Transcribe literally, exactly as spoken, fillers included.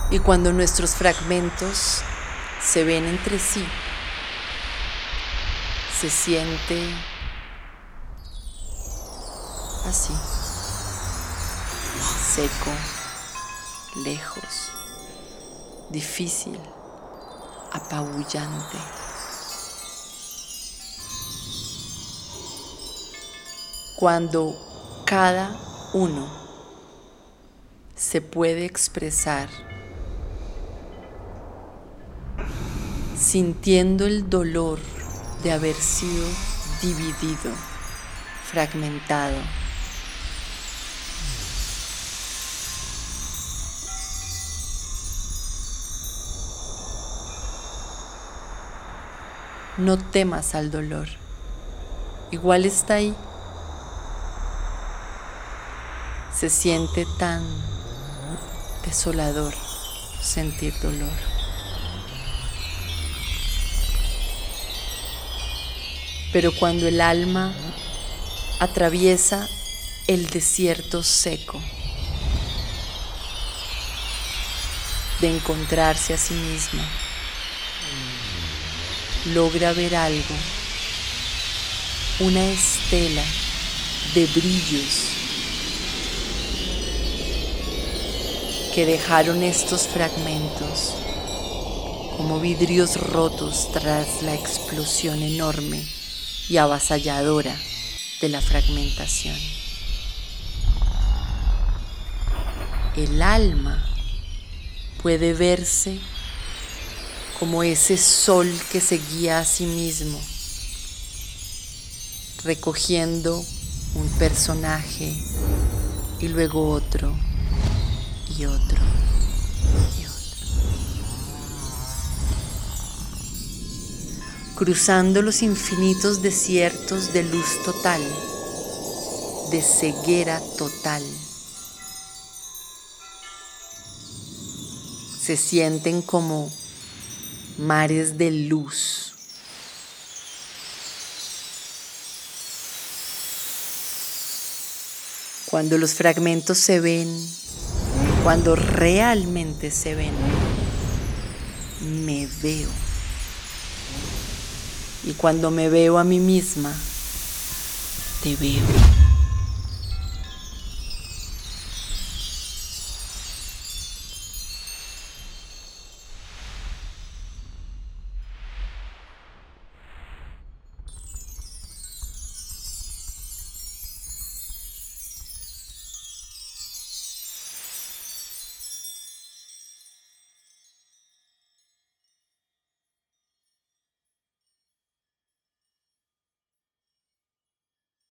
Y cuando nuestros fragmentos se ven entre sí, se siente así, seco, lejos, difícil, apabullante. Cuando cada uno se puede expresar sintiendo el dolor de haber sido dividido, fragmentado. No temas al dolor, igual está ahí. Se siente tan desolador sentir dolor. Pero cuando el alma atraviesa el desierto seco de encontrarse a sí misma, logra ver algo, una estela de brillos que dejaron estos fragmentos como vidrios rotos tras la explosión enorme y avasalladora de la fragmentación. El alma puede verse como ese sol que se guía a sí mismo, recogiendo un personaje y luego otro y otro y otro, cruzando los infinitos desiertos de luz total, de ceguera total. Se sienten como mares de luz. Cuando los fragmentos se ven, cuando realmente se ven, me veo. Y cuando me veo a mí misma, te veo.